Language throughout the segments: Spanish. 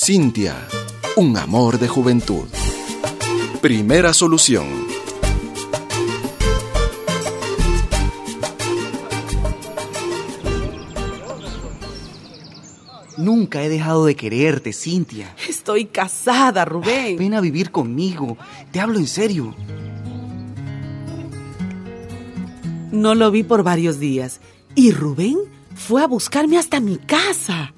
Cintia, un amor de juventud. Primera Solución. Nunca he dejado de quererte, Cintia. Estoy casada, Rubén. Ven a vivir conmigo. Te hablo en serio. No lo vi por varios días. Y Rubén fue a buscarme hasta mi casa.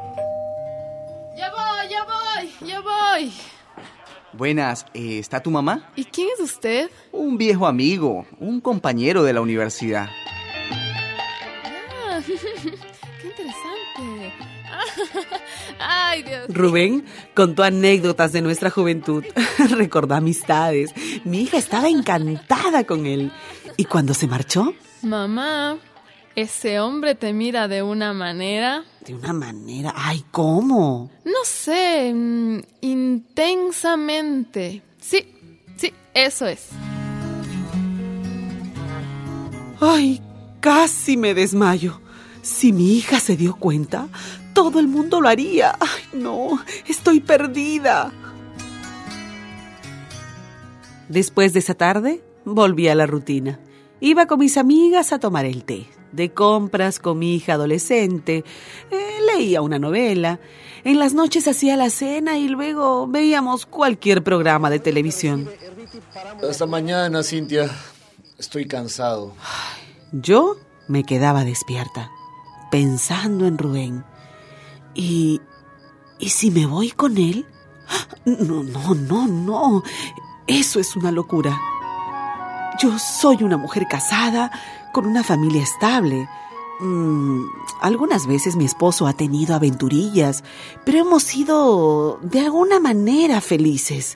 Ya voy. Buenas, ¿está tu mamá? ¿Y quién es usted? Un viejo amigo, un compañero de la universidad. Ah, qué interesante. Ay, Dios. Rubén contó anécdotas de nuestra juventud. Recordó amistades. Mi hija estaba encantada con él. ¿Y cuando se marchó? Mamá, ese hombre te mira de una manera... ¿De una manera? Ay, ¿cómo? No sé, intensamente. Sí, eso es. Ay, casi me desmayo. Si mi hija se dio cuenta, todo el mundo lo haría. Ay, no, estoy perdida. Después de esa tarde, volví a la rutina. Iba con mis amigas a tomar el té. De compras con mi hija adolescente. Leía una novela. En las noches hacía la cena y luego veíamos cualquier programa de televisión. Hasta mañana, Cintia. Estoy cansado. Yo me quedaba despierta, pensando en Rubén. ¿Y si me voy con él? No. Eso es una locura. Yo soy una mujer casada, con una familia estable. Algunas veces mi esposo ha tenido aventurillas, pero hemos sido de alguna manera felices.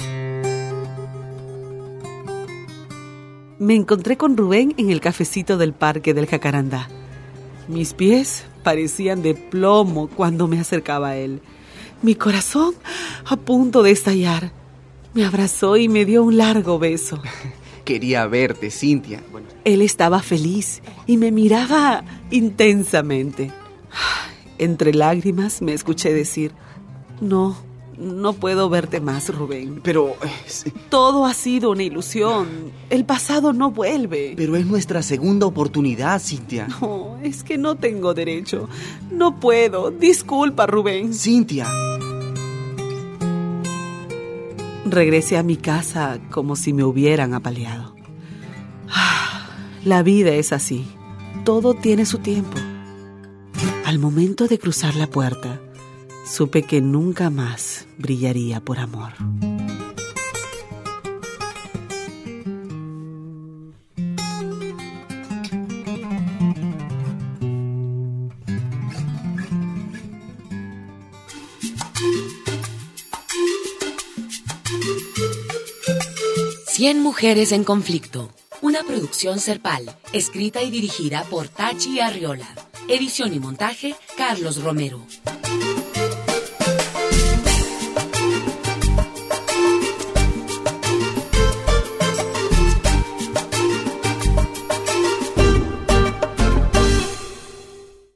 Me encontré con Rubén en el cafecito del Parque del Jacarandá. Mis pies parecían de plomo cuando me acercaba a él. Mi corazón a punto de estallar. Me abrazó y me dio un largo beso. Quería verte, Cintia. Él estaba feliz y me miraba intensamente. Entre lágrimas me escuché decir: No puedo verte más, Rubén. Pero... Todo ha sido una ilusión. El pasado no vuelve. Pero es nuestra segunda oportunidad, Cintia. No, es que no tengo derecho. No puedo. Disculpa, Rubén. Cintia. Regresé a mi casa como si me hubieran apaleado. La vida es así. Todo tiene su tiempo. Al momento de cruzar la puerta, supe que nunca más brillaría por amor. Cien mujeres en conflicto. Una producción Serpal, escrita y dirigida por Tachi Arriola. Edición y montaje, Carlos Romero.